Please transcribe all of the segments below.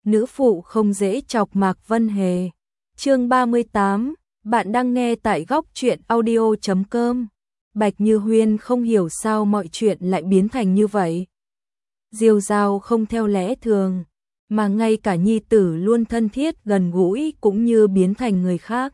nữ phụ không dễ chọc Mạc Vân Hề. Chương 38, bạn đang nghe tại góc truyện audio.com. Bạch Như Huyên không hiểu sao mọi chuyện lại biến thành như vậy. Diêu Dao không theo lẽ thường, mà ngay cả nhi tử luôn thân thiết gần gũi cũng như biến thành người khác.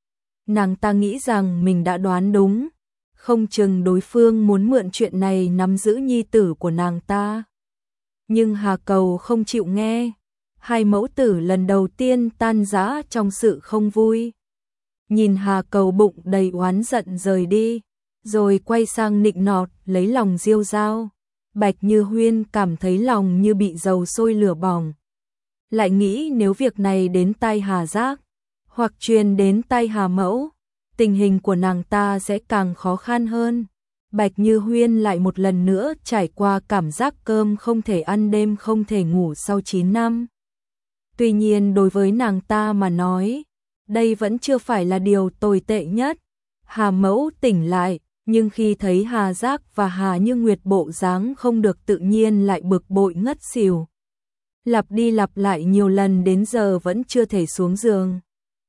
Nàng ta nghĩ rằng mình đã đoán đúng, không chừng đối phương muốn mượn chuyện này nắm giữ nhi tử của nàng ta. Nhưng Hà Cầu không chịu nghe, hai mẫu tử lần đầu tiên tan rã trong sự không vui. Nhìn Hà Cầu bụng đầy oán giận rời đi, rồi quay sang nịnh nọt lấy lòng Diêu Dao. Bạch Như Huyên cảm thấy lòng như bị dầu sôi lửa bỏng. Lại nghĩ nếu việc này đến tai Hà Giác, hoặc truyền đến tai Hà Mẫu, tình hình của nàng ta sẽ càng khó khăn hơn. Bạch Như Huyên lại một lần nữa trải qua cảm giác cơm không thể ăn đêm không thể ngủ sau 9 năm. Tuy nhiên đối với nàng ta mà nói, đây vẫn chưa phải là điều tồi tệ nhất. Hà Mẫu tỉnh lại, nhưng khi thấy Hà Giác và Hà Như Nguyệt bộ dáng không được tự nhiên lại bực bội ngất xỉu. Lặp đi lặp lại nhiều lần đến giờ vẫn chưa thể xuống giường.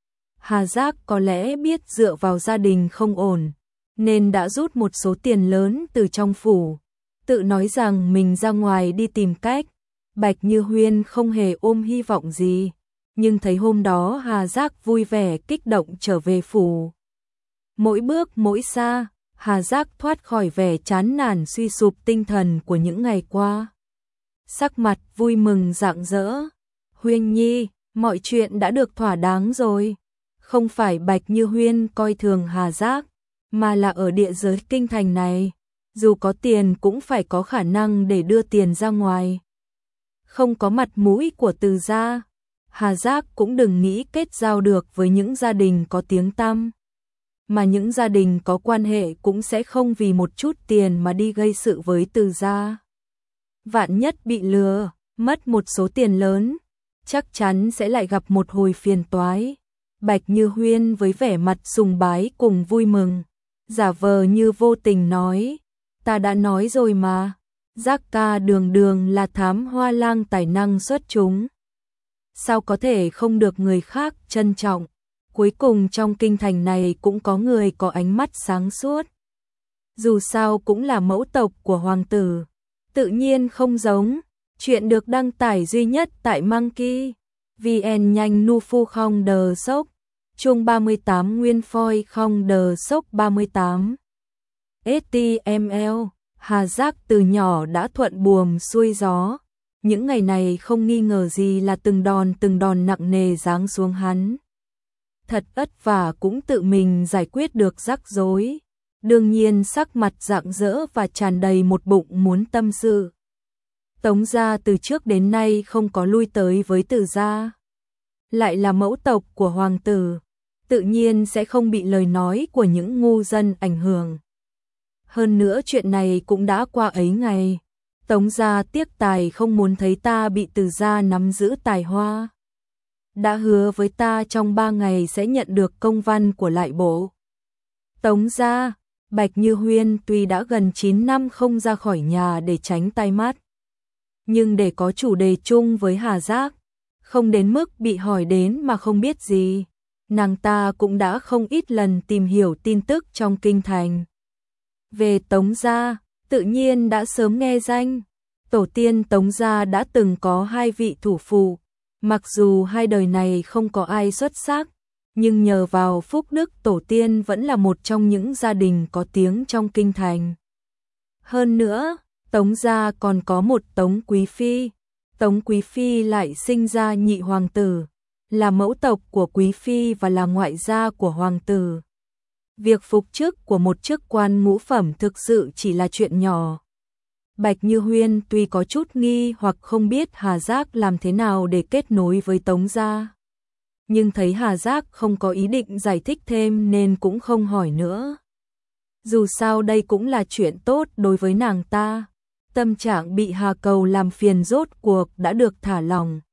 Hà Giác có lẽ biết dựa vào gia đình không ổn, nên đã rút một số tiền lớn từ trong phủ, tự nói rằng mình ra ngoài đi tìm cách. Bạch Như Huyên không hề ôm hy vọng gì, nhưng thấy hôm đó Hà Giác vui vẻ kích động trở về phủ. Mỗi bước mỗi xa, Hà Giác thoát khỏi vẻ chán nản suy sụp tinh thần của những ngày qua. Sắc mặt vui mừng rạng rỡ. Huyên nhi, mọi chuyện đã được thỏa đáng rồi. Không phải Bạch Như Huyên coi thường Hà Giác, mà là ở địa giới kinh thành này, dù có tiền cũng phải có khả năng để đưa tiền ra ngoài. Không có mặt mũi của Từ gia, Hà Giác cũng đừng nghĩ kết giao được với những gia đình có tiếng tăm. Mà những gia đình có quan hệ cũng sẽ không vì một chút tiền mà đi gây sự với Từ gia. Vạn nhất bị lừa, mất một số tiền lớn, chắc chắn sẽ lại gặp một hồi phiền toái. Bạch Như Huyên với vẻ mặt sùng bái cùng vui mừng, giả vờ như vô tình nói, ta đã nói rồi mà, Giác ca đường đường là thám hoa lang tài năng xuất chúng. Sao có thể không được người khác trân trọng, cuối cùng trong kinh thành này cũng có người có ánh mắt sáng suốt. Dù sao cũng là mẫu tộc của hoàng tử, tự nhiên không giống. Chuyện được đăng tải duy nhất tại Monkey VN nhanh nu phu không đờ sốc. Chung 38 nguyên phôi không đờ sốc 38. HTML, Hà Giác từ nhỏ đã thuận buồm xuôi gió. Những ngày này không nghi ngờ gì là từng đòn nặng nề giáng xuống hắn. Thật vất vả cũng tự mình giải quyết được rắc rối. Đương nhiên sắc mặt rạng rỡ và tràn đầy một bụng muốn tâm sự. Tống gia từ trước đến nay không có lui tới với Từ gia. Lại là mẫu tộc của hoàng tử, tự nhiên sẽ không bị lời nói của những ngu dân ảnh hưởng. Hơn nữa chuyện này cũng đã qua ấy ngày. Tống gia tiếc tài không muốn thấy ta bị Từ gia nắm giữ tài hoa. Đã hứa với ta trong 3 ngày sẽ nhận được công văn của lại bộ. Tống gia, Bạch Như Huyên tuy đã gần 9 năm không ra khỏi nhà để tránh tai mắt, nhưng để có chủ đề chung với Hà Giác, không đến mức bị hỏi đến mà không biết gì, nàng ta cũng đã không ít lần tìm hiểu tin tức trong kinh thành. Về Tống gia, tự nhiên đã sớm nghe danh, tổ tiên Tống gia đã từng có 2 vị thủ phụ, mặc dù hai đời này không có ai xuất sắc, nhưng nhờ vào phúc đức tổ tiên vẫn là một trong những gia đình có tiếng trong kinh thành. Hơn nữa, Tống gia còn có một Tống Quý Phi. Tống Quý Phi lại sinh ra nhị hoàng tử, là mẫu tộc của Quý Phi và là ngoại gia của hoàng tử. Việc phục chức của một chức quan ngũ phẩm thực sự chỉ là chuyện nhỏ. Bạch Như Huyên tuy có chút nghi hoặc không biết Hà Giác làm thế nào để kết nối với Tống gia, nhưng thấy Hà Giác không có ý định giải thích thêm nên cũng không hỏi nữa. Dù sao đây cũng là chuyện tốt đối với nàng ta. Tâm trạng bị Hà Cầu làm phiền rốt cuộc đã được thả lỏng.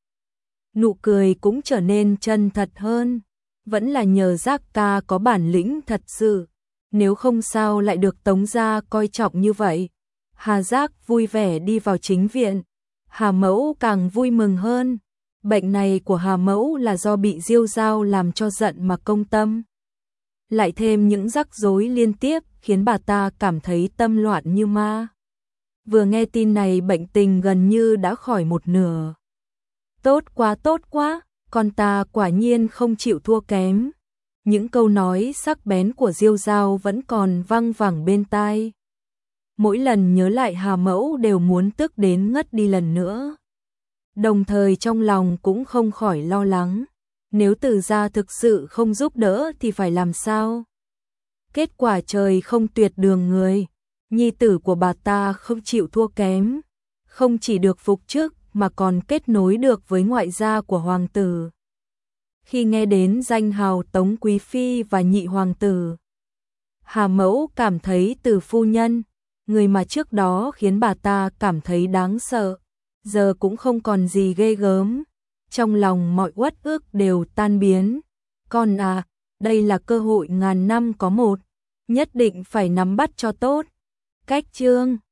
Nụ cười cũng trở nên chân thật hơn. Vẫn là nhờ Giác ca có bản lĩnh thật sự. Nếu không sao lại được Tống gia coi trọng như vậy. Hà Giác vui vẻ đi vào chính viện. Hà Mẫu càng vui mừng hơn. Bệnh này của Hà Mẫu là do bị Diêu Dao làm cho giận mà công tâm. Lại thêm những rắc rối liên tiếp khiến bà ta cảm thấy tâm loạn như ma. Vừa nghe tin này bệnh tình gần như đã khỏi một nửa. Tốt quá, con ta quả nhiên không chịu thua kém. Những câu nói sắc bén của Diêu Dao vẫn còn văng vẳng bên tai. Mỗi lần nhớ lại Hà Mẫu đều muốn tức đến ngất đi lần nữa. Đồng thời trong lòng cũng không khỏi lo lắng. Nếu Từ gia thực sự không giúp đỡ thì phải làm sao? Kết quả trời không tuyệt đường người. Nhi tử của bà ta không chịu thua kém. Không chỉ được phục chức mà còn kết nối được với ngoại gia của hoàng tử. Khi nghe đến danh hào Tống Quý Phi và nhị hoàng tử, Hà Mẫu cảm thấy Từ phu nhân, người mà trước đó khiến bà ta cảm thấy đáng sợ, giờ cũng không còn gì ghê gớm. Trong lòng mọi uất ức đều tan biến. Con à, đây là cơ hội ngàn năm có một, nhất định phải nắm bắt cho tốt. Cách chương